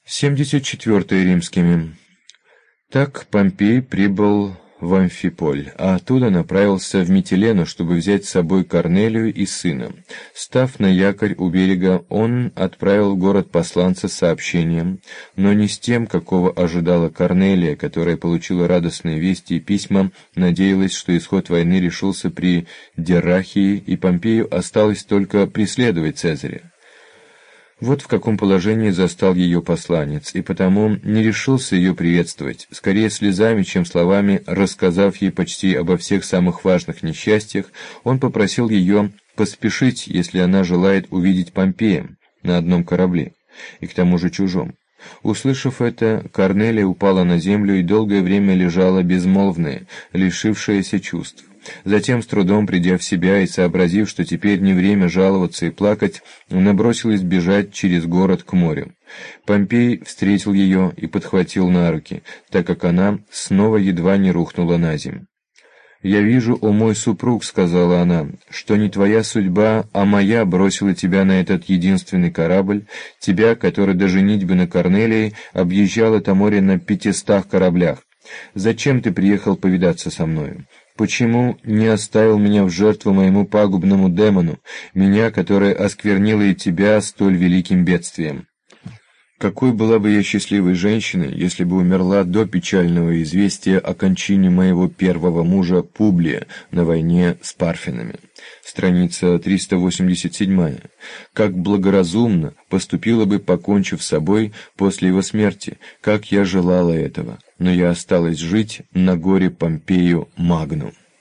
74 римскими. Так Помпей прибыл в Амфиполь, а оттуда направился в Митилену, чтобы взять с собой Корнелию и сына. Став на якорь у берега, он отправил в город посланца с сообщением, но не с тем, какого ожидала Корнелия, которая получила радостные вести и письма, надеялась, что исход войны решился при Деррахии, и Помпею осталось только преследовать Цезаря. Вот в каком положении застал ее посланец, и потому не решился ее приветствовать, скорее слезами, чем словами, рассказав ей почти обо всех самых важных несчастьях, он попросил ее поспешить, если она желает увидеть Помпея на одном корабле, и к тому же чужом. Услышав это, Корнелия упала на землю и долгое время лежала безмолвная, лишившаяся чувств. Затем, с трудом придя в себя и сообразив, что теперь не время жаловаться и плакать, она бросилась бежать через город к морю. Помпей встретил ее и подхватил на руки, так как она снова едва не рухнула на землю. «Я вижу, о мой супруг, — сказала она, — что не твоя судьба, а моя бросила тебя на этот единственный корабль, тебя, который до женитьбы на Корнелии объезжал это море на 500 кораблях. Зачем ты приехал повидаться со мною? Почему не оставил меня в жертву моему пагубному демону, меня, которая осквернила и тебя столь великим бедствием? Какой была бы я счастливой женщиной, если бы умерла до печального известия о кончине моего первого мужа Публия на войне с парфянами». Страница 387. «Как благоразумно поступила бы, покончив с собой после его смерти, как я желала этого, но я осталась жить на горе Помпею Магну».